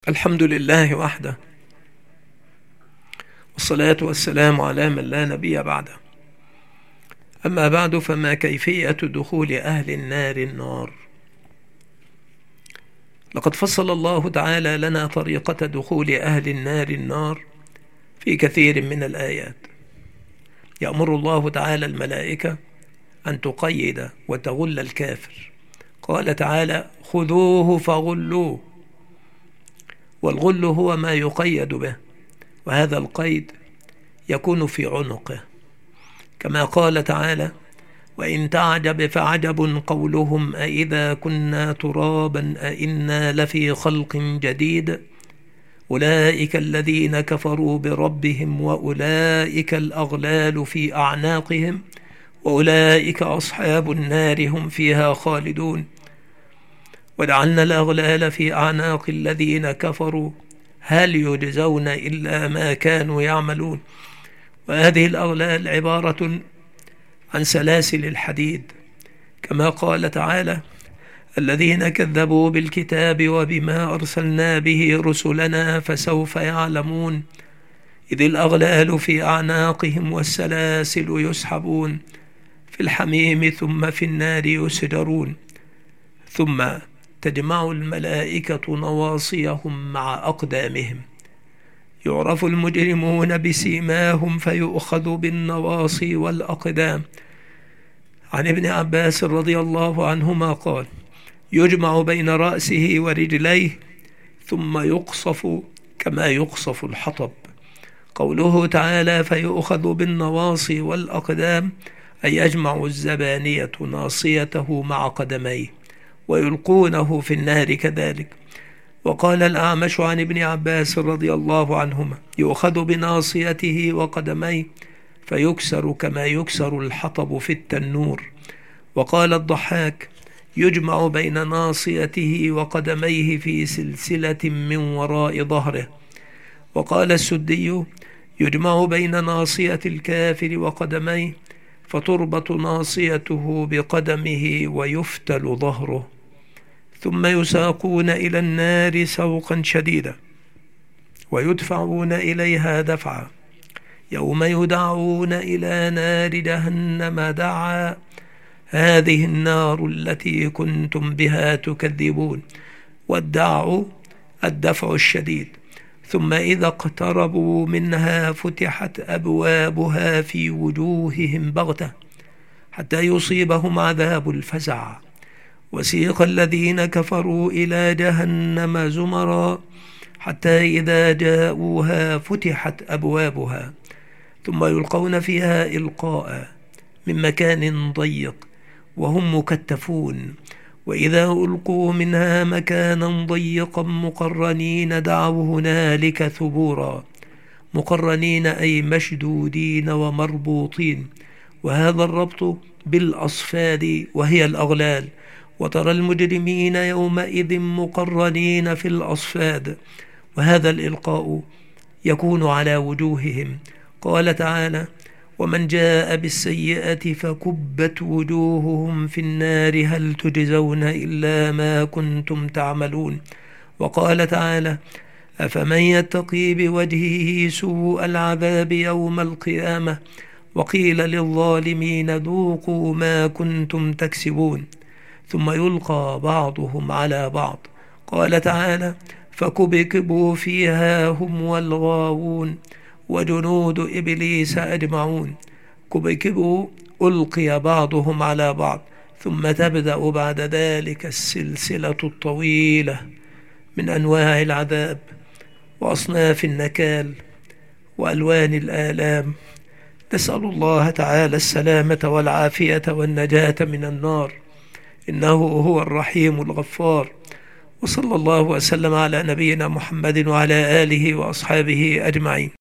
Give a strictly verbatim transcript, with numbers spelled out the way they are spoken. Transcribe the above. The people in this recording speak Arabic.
الحمد لله وحده، والصلاة والسلام على من لا نبي بعده. أما بعد، فما كيفية دخول أهل النار النار؟ لقد فصل الله تعالى لنا طريقة دخول أهل النار النار في كثير من الآيات. يأمر الله تعالى الملائكة أن تقيد وتغل الكافر. قال تعالى: خذوه فغلوه. والغل هو ما يقيد به، وهذا القيد يكون في عنقه، كما قال تعالى: وإن تعجب فعجب قولهم أإذا كنا ترابا أإنا لفي خلق جديد أولئك الذين كفروا بربهم وأولئك الأغلال في أعناقهم وأولئك أصحاب النار هم فيها خالدون وجعلنا الأغلال في أعناق الذين كفروا هل يجزون إلا ما كانوا يعملون. وهذه الأغلال عبارة عن سلاسل الحديد، كما قال تعالى: الذين كذبوا بالكتاب وبما أرسلنا به رسلنا فسوف يعلمون إذ الأغلال في أعناقهم والسلاسل يسحبون في الحميم ثم في النار يسجرون. ثم تجمع الملائكة نواصيهم مع أقدامهم، يعرف المجرمون بسيماهم فيؤخذ بالنواصي والأقدام. عن ابن عباس رضي الله عنهما قال: يجمع بين رأسه ورجليه ثم يقصف كما يقصف الحطب. قوله تعالى: فيؤخذ بالنواصي والأقدام، أي يجمع الزبانية ناصيته مع قدميه ويلقونه في النار كذلك. وقال الأعمش عن ابن عباس رضي الله عنهما: يؤخذ بناصيته وقدميه فيكسر كما يكسر الحطب في التنور. وقال الضحاك: يجمع بين ناصيته وقدميه في سلسلة من وراء ظهره. وقال السدي: يجمع بين ناصية الكافر وقدميه فتربط ناصيته بقدمه ويفتل ظهره، ثم يساقون إلى النار سوقا شديدا ويدفعون إليها دفعا، يوم يدعون إلى نار جهنم دعا، هذه النار التي كنتم بها تكذبون. والدع الدفع الشديد. ثم إذا اقتربوا منها فتحت أبوابها في وجوههم بغتة حتى يصيبهم عذاب الفزع. وسيق الذين كفروا إلى جهنم زمرا حتى إذا جاءوها فتحت أبوابها ثم يلقون فيها إلقاء من مكان ضيق وهم مكتفون. وإذا ألقوا منها مكانا ضيقا مقرنين دعوا هنالك ثبورا. مقرنين أي مشدودين ومربوطين، وهذا الربط بالأصفاد وهي الأغلال. وترى المجرمين يومئذ مقرنين في الأصفاد، وهذا الإلقاء يكون على وجوههم. قال تعالى: ومن جاء بالسيئة فكبت وجوههم في النار هل تجزون إلا ما كنتم تعملون. وقال تعالى: أفمن يتقي بوجهه سوء العذاب يوم القيامة وقيل للظالمين ذوقوا ما كنتم تكسبون، ثم يلقى بعضهم على بعض. قال تعالى: فكبكبوا فيها هم والغاوون وجنود إبليس أجمعون. كبكبوا ألقي بعضهم على بعض، ثم تبدأ بعد ذلك السلسلة الطويلة من أنواع العذاب وأصناف النكال وألوان الآلام. نسأل الله تعالى السلامة والعافية والنجاة من النار، إنه هو الرحيم الغفار. وصلى الله وسلم على نبينا محمد وعلى آله وأصحابه أجمعين.